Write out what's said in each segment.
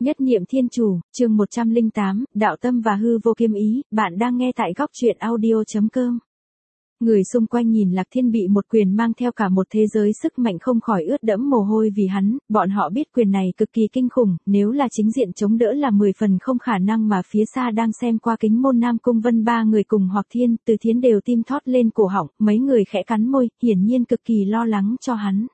Nhất niệm thiên chủ, chương 108, đạo tâm và hư vô kiếm ý, bạn đang nghe tại góc truyện audio.com. Người xung quanh nhìn Lạc Thiên bị một quyền mang theo cả một thế giới sức mạnh không khỏi ướt đẫm mồ hôi vì hắn, bọn họ biết quyền này cực kỳ kinh khủng, nếu là chính diện chống đỡ là 10 phần không khả năng mà phía xa đang xem qua kính môn Nam Cung Vân ba người cùng Hoặc Thiên, Từ Thiến đều tim thót lên cổ họng, mấy người khẽ cắn môi, hiển nhiên cực kỳ lo lắng cho hắn.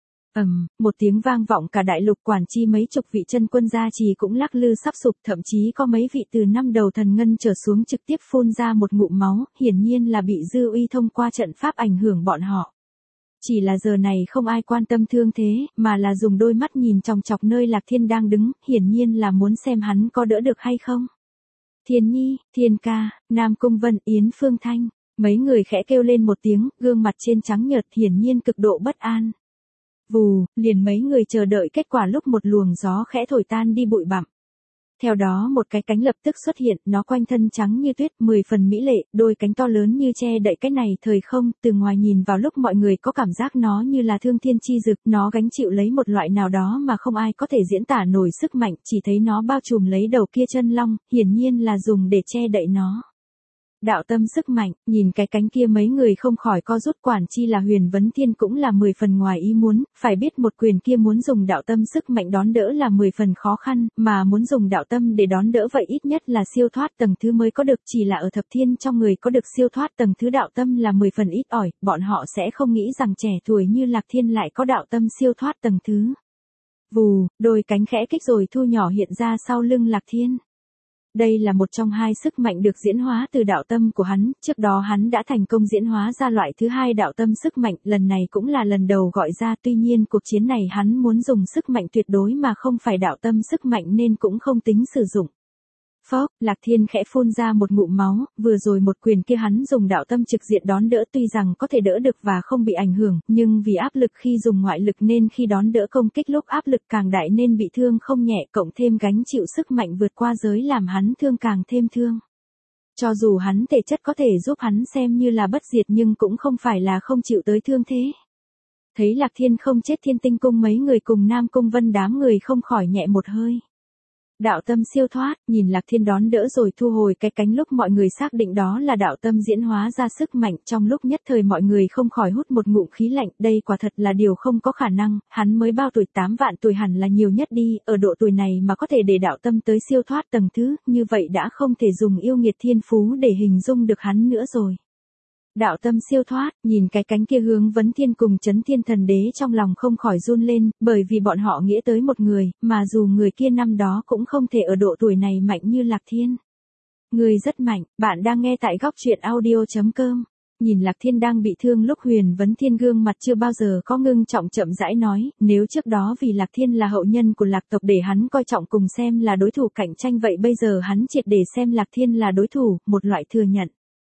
Một tiếng vang vọng cả đại lục quản chi mấy chục vị chân quân gia trì cũng lắc lư sắp sụp, thậm chí có mấy vị từ năm đầu thần ngân trở xuống trực tiếp phun ra một ngụm máu, hiển nhiên là bị dư uy thông qua trận pháp ảnh hưởng bọn họ. Chỉ là giờ này không ai quan tâm thương thế, mà là dùng đôi mắt nhìn chòng chọc nơi Lạc Thiên đang đứng, hiển nhiên là muốn xem hắn có đỡ được hay không. Thiên Nhi, Thiên Ca, Nam Cung Vân, Yến Phương Thanh, mấy người khẽ kêu lên một tiếng, gương mặt trên trắng nhợt hiển nhiên cực độ bất an. Vù, liền mấy người chờ đợi kết quả lúc một luồng gió khẽ thổi tan đi bụi bặm. Theo đó một cái cánh lập tức xuất hiện, nó quanh thân trắng như tuyết, 10 phần mỹ lệ, đôi cánh to lớn như che đậy cái này thời không, từ ngoài nhìn vào lúc mọi người có cảm giác nó như là thương thiên chi dực, nó gánh chịu lấy một loại nào đó mà không ai có thể diễn tả nổi sức mạnh, chỉ thấy nó bao trùm lấy đầu kia chân long, hiển nhiên là dùng để che đậy nó. Đạo tâm sức mạnh, nhìn cái cánh kia mấy người không khỏi co rút, quản chi là Huyền Vấn Thiên cũng là 10 phần ngoài ý muốn, phải biết một quyền kia muốn dùng đạo tâm sức mạnh đón đỡ là 10 phần khó khăn, mà muốn dùng đạo tâm để đón đỡ vậy ít nhất là siêu thoát tầng thứ mới có được, chỉ là ở thập thiên trong người có được siêu thoát tầng thứ đạo tâm là 10 phần ít ỏi, bọn họ sẽ không nghĩ rằng trẻ tuổi như Lạc Thiên lại có đạo tâm siêu thoát tầng thứ. Vù, đôi cánh khẽ kích rồi thu nhỏ hiện ra sau lưng Lạc Thiên. Đây là một trong hai sức mạnh được diễn hóa từ đạo tâm của hắn, trước đó hắn đã thành công diễn hóa ra loại thứ hai đạo tâm sức mạnh, lần này cũng là lần đầu gọi ra, tuy nhiên cuộc chiến này hắn muốn dùng sức mạnh tuyệt đối mà không phải đạo tâm sức mạnh nên cũng không tính sử dụng. Phốc, Lạc Thiên khẽ phun ra một ngụm máu, vừa rồi một quyền kia hắn dùng đạo tâm trực diện đón đỡ tuy rằng có thể đỡ được và không bị ảnh hưởng, nhưng vì áp lực khi dùng ngoại lực nên khi đón đỡ công kích lúc áp lực càng đại nên bị thương không nhẹ, cộng thêm gánh chịu sức mạnh vượt qua giới làm hắn thương càng thêm thương. Cho dù hắn thể chất có thể giúp hắn xem như là bất diệt nhưng cũng không phải là không chịu tới thương thế. Thấy Lạc Thiên không chết, Thiên Tinh Cung mấy người cùng Nam Cung Vân đám người không khỏi nhẹ một hơi. Đạo tâm siêu thoát, nhìn Lạc Thiên đón đỡ rồi thu hồi cái cánh lúc mọi người xác định đó là đạo tâm diễn hóa ra sức mạnh, trong lúc nhất thời mọi người không khỏi hút một ngụm khí lạnh, đây quả thật là điều không có khả năng, hắn mới bao tuổi, 8 vạn tuổi hẳn là nhiều nhất đi, ở độ tuổi này mà có thể để đạo tâm tới siêu thoát tầng thứ, như vậy đã không thể dùng yêu nghiệt thiên phú để hình dung được hắn nữa rồi. Đạo tâm siêu thoát, nhìn cái cánh kia Hướng Vấn Thiên cùng Chấn Thiên Thần Đế trong lòng không khỏi run lên, bởi vì bọn họ nghĩa tới một người, mà dù người kia năm đó cũng không thể ở độ tuổi này mạnh như Lạc Thiên. Người rất mạnh, bạn đang nghe tại góc truyện audio.com. Nhìn Lạc Thiên đang bị thương lúc Huyền Vấn Thiên gương mặt chưa bao giờ có ngưng trọng chậm rãi nói, nếu trước đó vì Lạc Thiên là hậu nhân của Lạc tộc để hắn coi trọng cùng xem là đối thủ cạnh tranh, vậy bây giờ hắn triệt để xem Lạc Thiên là đối thủ, một loại thừa nhận.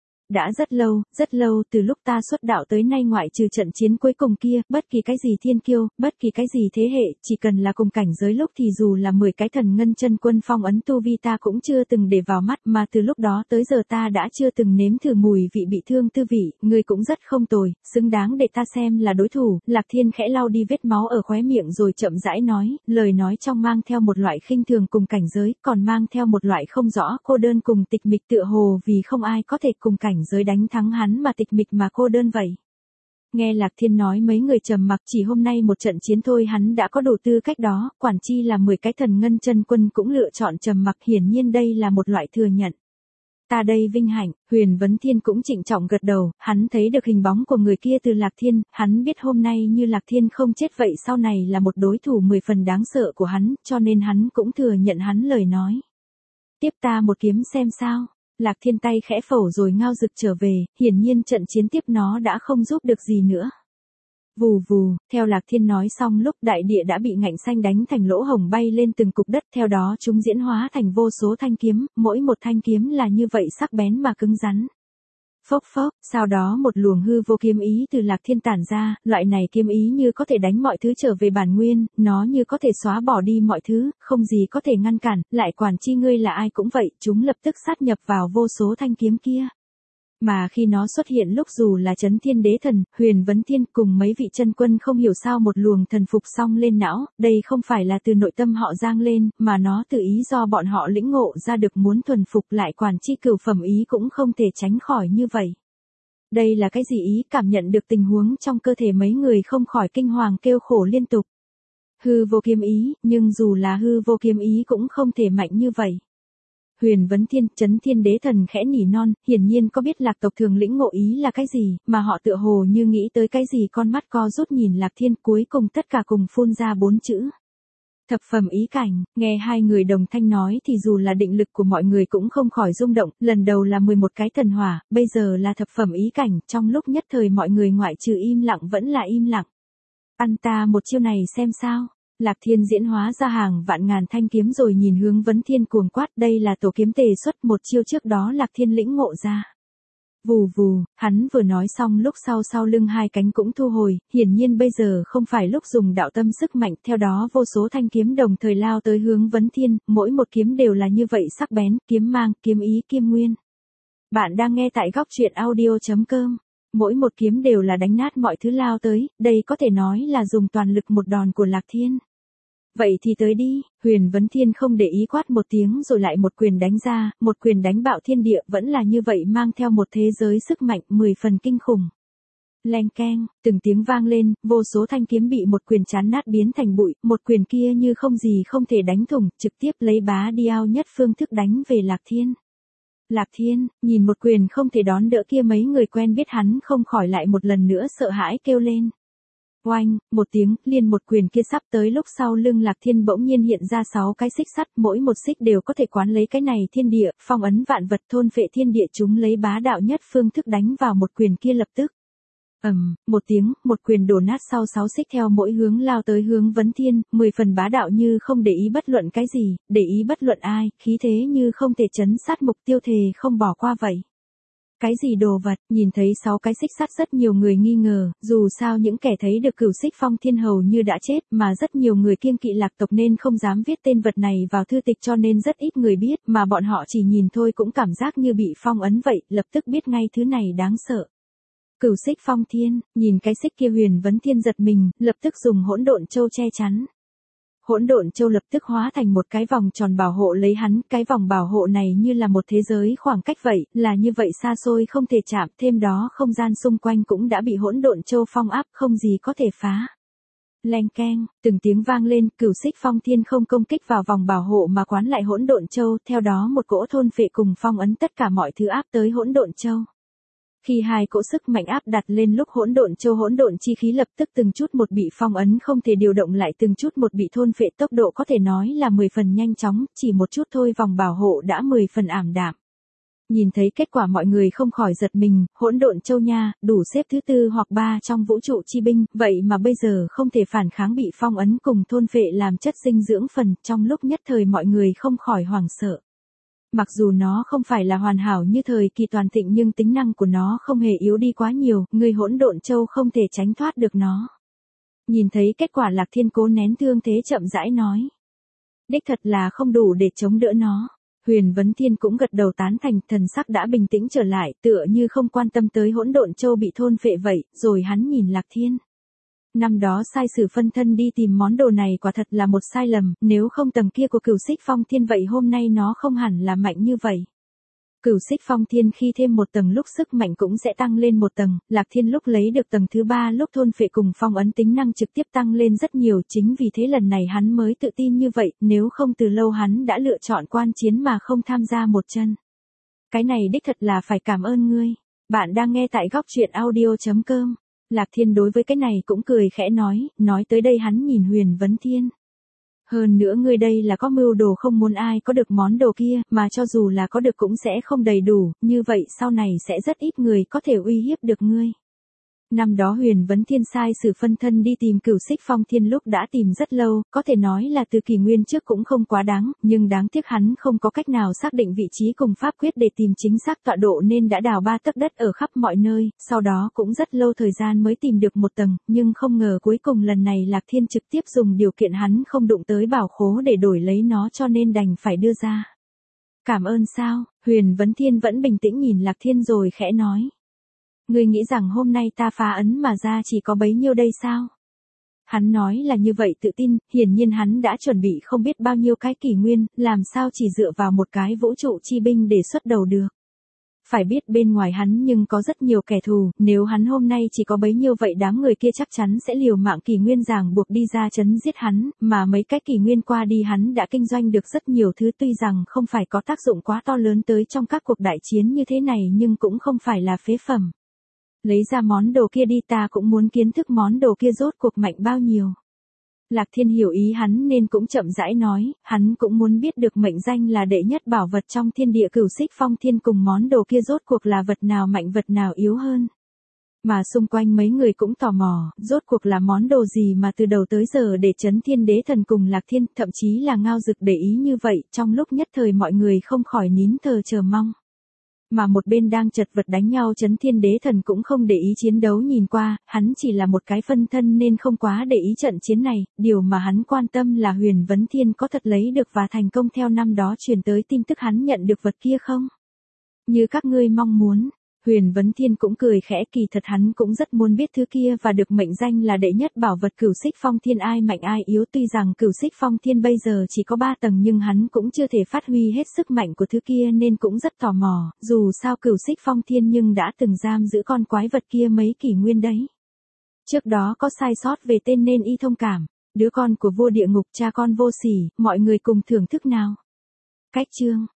Đã rất lâu, từ lúc ta xuất đạo tới nay ngoại trừ trận chiến cuối cùng kia, bất kỳ cái gì thiên kiêu, bất kỳ cái gì thế hệ, chỉ cần là cùng cảnh giới lúc thì dù là 10 cái thần ngân chân quân phong ấn tu vi ta cũng chưa từng để vào mắt, mà từ lúc đó tới giờ ta đã chưa từng nếm thử mùi vị bị thương tư vị, ngươi cũng rất không tồi, xứng đáng để ta xem là đối thủ. Lạc Thiên khẽ lau đi vết máu ở khóe miệng rồi chậm rãi nói, lời nói trong mang theo một loại khinh thường cùng cảnh giới, còn mang theo một loại không rõ cô đơn cùng tịch mịch, tựa hồ vì không ai có thể cùng cảnh giới đánh thắng hắn mà tịch mịch mà cô đơn vậy. Nghe Lạc Thiên nói mấy người trầm mặc, chỉ hôm nay một trận chiến thôi hắn đã có đủ tư cách đó, quản chi là 10 cái thần ngân chân quân cũng lựa chọn trầm mặc, hiển nhiên đây là một loại thừa nhận. Ta đây vinh hạnh, Huyền Vấn Thiên cũng trịnh trọng gật đầu, hắn thấy được hình bóng của người kia từ Lạc Thiên, hắn biết hôm nay như Lạc Thiên không chết vậy sau này là một đối thủ 10 phần đáng sợ của hắn, cho nên hắn cũng thừa nhận hắn lời nói. Tiếp ta một kiếm xem sao. Lạc Thiên tay khẽ phẩu rồi ngao rực trở về, hiển nhiên trận chiến tiếp nó đã không giúp được gì nữa. Vù vù, theo Lạc Thiên nói xong lúc đại địa đã bị ngạnh xanh đánh thành lỗ hổng bay lên từng cục đất, theo đó chúng diễn hóa thành vô số thanh kiếm, mỗi một thanh kiếm là như vậy sắc bén mà cứng rắn. Phốc phốc, sau đó một luồng hư vô kiếm ý từ Lạc Thiên tản ra, loại này kiếm ý như có thể đánh mọi thứ trở về bản nguyên, nó như có thể xóa bỏ đi mọi thứ, không gì có thể ngăn cản, lại quản chi ngươi là ai cũng vậy, chúng lập tức sát nhập vào vô số thanh kiếm kia. Mà khi nó xuất hiện lúc dù là Chấn Thiên Đế Thần, Huyền Vấn Thiên cùng mấy vị chân quân không hiểu sao một luồng thần phục xong lên não, đây không phải là từ nội tâm họ giang lên, mà nó tự ý do bọn họ lĩnh ngộ ra được muốn thuần phục lại quản chi cửu phẩm ý cũng không thể tránh khỏi như vậy. Đây là cái gì ý? Cảm nhận được tình huống trong cơ thể mấy người không khỏi kinh hoàng kêu khổ liên tục. Hư vô kiếm ý, nhưng dù là hư vô kiếm ý cũng không thể mạnh như vậy. Huyền Vấn Thiên, Chấn Thiên Đế Thần khẽ nỉ non, hiển nhiên có biết Lạc tộc thường lĩnh ngộ ý là cái gì, mà họ tựa hồ như nghĩ tới cái gì, con mắt co rút nhìn Lạc Thiên, cuối cùng tất cả cùng phun ra 4 chữ. Thập phẩm ý cảnh. Nghe hai người đồng thanh nói thì dù là định lực của mọi người cũng không khỏi rung động, lần đầu là 11 cái thần hỏa, bây giờ là thập phẩm ý cảnh, trong lúc nhất thời mọi người ngoại trừ im lặng vẫn là im lặng. Ăn ta một chiêu này xem sao. Lạc Thiên diễn hóa ra hàng vạn ngàn thanh kiếm rồi nhìn hướng Vấn Thiên cuồng quát, đây là tổ kiếm tề xuất, một chiêu trước đó Lạc Thiên lĩnh ngộ ra. Vù vù, hắn vừa nói xong lúc sau lưng hai cánh cũng thu hồi, hiển nhiên bây giờ không phải lúc dùng đạo tâm sức mạnh, theo đó vô số thanh kiếm đồng thời lao tới hướng Vấn Thiên, mỗi một kiếm đều là như vậy sắc bén, kiếm mang, kiếm ý, kiếm nguyên. Bạn đang nghe tại góc truyện audio.com. Mỗi một kiếm đều là đánh nát mọi thứ lao tới, đây có thể nói là dùng toàn lực một đòn của Lạc Thiên. Vậy thì tới đi, Huyền Vấn Thiên không để ý quát một tiếng rồi lại một quyền đánh ra, một quyền đánh bạo thiên địa vẫn là như vậy mang theo một thế giới sức mạnh 10 phần kinh khủng. Leng keng, từng tiếng vang lên, vô số thanh kiếm bị một quyền chán nát biến thành bụi, một quyền kia như không gì không thể đánh thủng, trực tiếp lấy bá điao nhất phương thức đánh về Lạc Thiên. Lạc Thiên, nhìn một quyền không thể đón đỡ kia mấy người quen biết hắn không khỏi lại một lần nữa sợ hãi kêu lên. Oanh, một tiếng, liền một quyền kia sắp tới lúc sau lưng Lạc Thiên bỗng nhiên hiện ra 6 cái xích sắt, mỗi một xích đều có thể quán lấy cái này thiên địa, phong ấn vạn vật thôn phệ thiên địa chúng lấy bá đạo nhất phương thức đánh vào một quyền kia lập tức. Một tiếng, một quyền đổ nát sau 6 xích theo mỗi hướng lao tới hướng Vấn Thiên, 10 phần bá đạo như không để ý bất luận cái gì, để ý bất luận ai, khí thế như không thể chấn sát mục tiêu thề không bỏ qua vậy. Cái gì đồ vật, nhìn thấy 6 cái xích sắt rất nhiều người nghi ngờ, dù sao những kẻ thấy được Cửu Xích Phong Thiên hầu như đã chết mà rất nhiều người kiêng kỵ Lạc tộc nên không dám viết tên vật này vào thư tịch cho nên rất ít người biết mà bọn họ chỉ nhìn thôi cũng cảm giác như bị phong ấn vậy, lập tức biết ngay thứ này đáng sợ. Cửu Xích Phong Thiên, nhìn cái xích kia Huyền Vấn Thiên giật mình, lập tức dùng hỗn độn châu che chắn. Hỗn độn châu lập tức hóa thành một cái vòng tròn bảo hộ lấy hắn, cái vòng bảo hộ này như là một thế giới khoảng cách vậy, là như vậy xa xôi không thể chạm, thêm đó không gian xung quanh cũng đã bị hỗn độn châu phong áp, không gì có thể phá. Leng keng, từng tiếng vang lên, Cửu Xích Phong Thiên không công kích vào vòng bảo hộ mà quán lại hỗn độn châu, theo đó một cỗ thôn phệ cùng phong ấn tất cả mọi thứ áp tới hỗn độn châu. Khi hai cỗ sức mạnh áp đặt lên lúc hỗn độn chi khí lập tức từng chút một bị phong ấn không thể điều động lại từng chút một bị thôn phệ tốc độ có thể nói là 10 phần nhanh chóng, chỉ một chút thôi vòng bảo hộ đã 10 phần ảm đạm. Nhìn thấy kết quả mọi người không khỏi giật mình, hỗn độn châu nha, đủ xếp thứ 4 hoặc 3 trong vũ trụ chi binh, vậy mà bây giờ không thể phản kháng bị phong ấn cùng thôn phệ làm chất dinh dưỡng phần, trong lúc nhất thời mọi người không khỏi hoảng sợ. Mặc dù nó không phải là hoàn hảo như thời kỳ toàn thịnh nhưng tính năng của nó không hề yếu đi quá nhiều, người hỗn độn châu không thể tránh thoát được nó. Nhìn thấy kết quả Lạc Thiên cố nén thương thế chậm rãi nói. Đích thật là không đủ để chống đỡ nó. Huyền Vấn Thiên cũng gật đầu tán thành, thần sắc đã bình tĩnh trở lại, tựa như không quan tâm tới hỗn độn châu bị thôn phệ vậy, rồi hắn nhìn Lạc Thiên. Năm đó sai sử phân thân đi tìm món đồ này quả thật là một sai lầm, nếu không tầng kia của Cửu Xích Phong Thiên vậy hôm nay nó không hẳn là mạnh như vậy. Cửu Xích Phong Thiên khi thêm một tầng lúc sức mạnh cũng sẽ tăng lên một tầng, Lạc Thiên lúc lấy được tầng thứ 3 lúc thôn phệ cùng phong ấn tính năng trực tiếp tăng lên rất nhiều, chính vì thế lần này hắn mới tự tin như vậy, nếu không từ lâu hắn đã lựa chọn quan chiến mà không tham gia một chân. Cái này đích thật là phải cảm ơn ngươi. Bạn đang nghe tại góc truyện audio.com. Lạc Thiên đối với cái này cũng cười khẽ nói tới đây hắn nhìn Huyền Vấn Thiên. Hơn nữa ngươi đây là có mưu đồ không muốn ai có được món đồ kia, mà cho dù là có được cũng sẽ không đầy đủ, như vậy sau này sẽ rất ít người có thể uy hiếp được ngươi. Năm đó Huyền Vấn Thiên sai sử phân thân đi tìm Cửu Xích Phong Thiên lúc đã tìm rất lâu, có thể nói là từ kỷ nguyên trước cũng không quá đáng, nhưng đáng tiếc hắn không có cách nào xác định vị trí cùng pháp quyết để tìm chính xác tọa độ nên đã đào 3 tấc đất ở khắp mọi nơi, sau đó cũng rất lâu thời gian mới tìm được một tầng, nhưng không ngờ cuối cùng lần này Lạc Thiên trực tiếp dùng điều kiện hắn không đụng tới bảo khố để đổi lấy nó cho nên đành phải đưa ra. Cảm ơn sao? Huyền Vấn Thiên vẫn bình tĩnh nhìn Lạc Thiên rồi khẽ nói. Ngươi nghĩ rằng hôm nay ta phá ấn mà ra chỉ có bấy nhiêu đây sao? Hắn nói là như vậy tự tin, hiển nhiên hắn đã chuẩn bị không biết bao nhiêu cái kỷ nguyên, làm sao chỉ dựa vào một cái vũ trụ chi binh để xuất đầu được. Phải biết bên ngoài hắn nhưng có rất nhiều kẻ thù, nếu hắn hôm nay chỉ có bấy nhiêu vậy đám người kia chắc chắn sẽ liều mạng kỷ nguyên ràng buộc đi ra trấn giết hắn, mà mấy cái kỷ nguyên qua đi hắn đã kinh doanh được rất nhiều thứ tuy rằng không phải có tác dụng quá to lớn tới trong các cuộc đại chiến như thế này nhưng cũng không phải là phế phẩm. Lấy ra món đồ kia đi ta cũng muốn kiến thức món đồ kia rốt cuộc mạnh bao nhiêu. Lạc Thiên hiểu ý hắn nên cũng chậm rãi nói, hắn cũng muốn biết được mệnh danh là đệ nhất bảo vật trong thiên địa Cửu Xích Phong Thiên cùng món đồ kia rốt cuộc là vật nào mạnh vật nào yếu hơn. Mà xung quanh mấy người cũng tò mò, rốt cuộc là món đồ gì mà từ đầu tới giờ để Chấn Thiên Đế Thần cùng Lạc Thiên, thậm chí là Ngao Dực để ý như vậy, trong lúc nhất thời mọi người không khỏi nín thở chờ mong. Mà một bên đang chật vật đánh nhau Chấn Thiên Đế Thần cũng không để ý chiến đấu nhìn qua, hắn chỉ là một cái phân thân nên không quá để ý trận chiến này, điều mà hắn quan tâm là Huyền Vấn Thiên có thật lấy được và thành công theo năm đó truyền tới tin tức hắn nhận được vật kia không? Như các ngươi mong muốn. Huyền Vấn Thiên cũng cười khẽ, kỳ thật hắn cũng rất muốn biết thứ kia và được mệnh danh là đệ nhất bảo vật Cửu Xích Phong Thiên ai mạnh ai yếu, tuy rằng Cửu Xích Phong Thiên bây giờ chỉ có 3 tầng nhưng hắn cũng chưa thể phát huy hết sức mạnh của thứ kia nên cũng rất tò mò, dù sao Cửu Xích Phong Thiên nhưng đã từng giam giữ con quái vật kia mấy kỷ nguyên đấy. Trước đó có sai sót về tên nên y thông cảm, đứa con của vua địa ngục cha con vô sỉ, mọi người cùng thưởng thức nào. Cách chương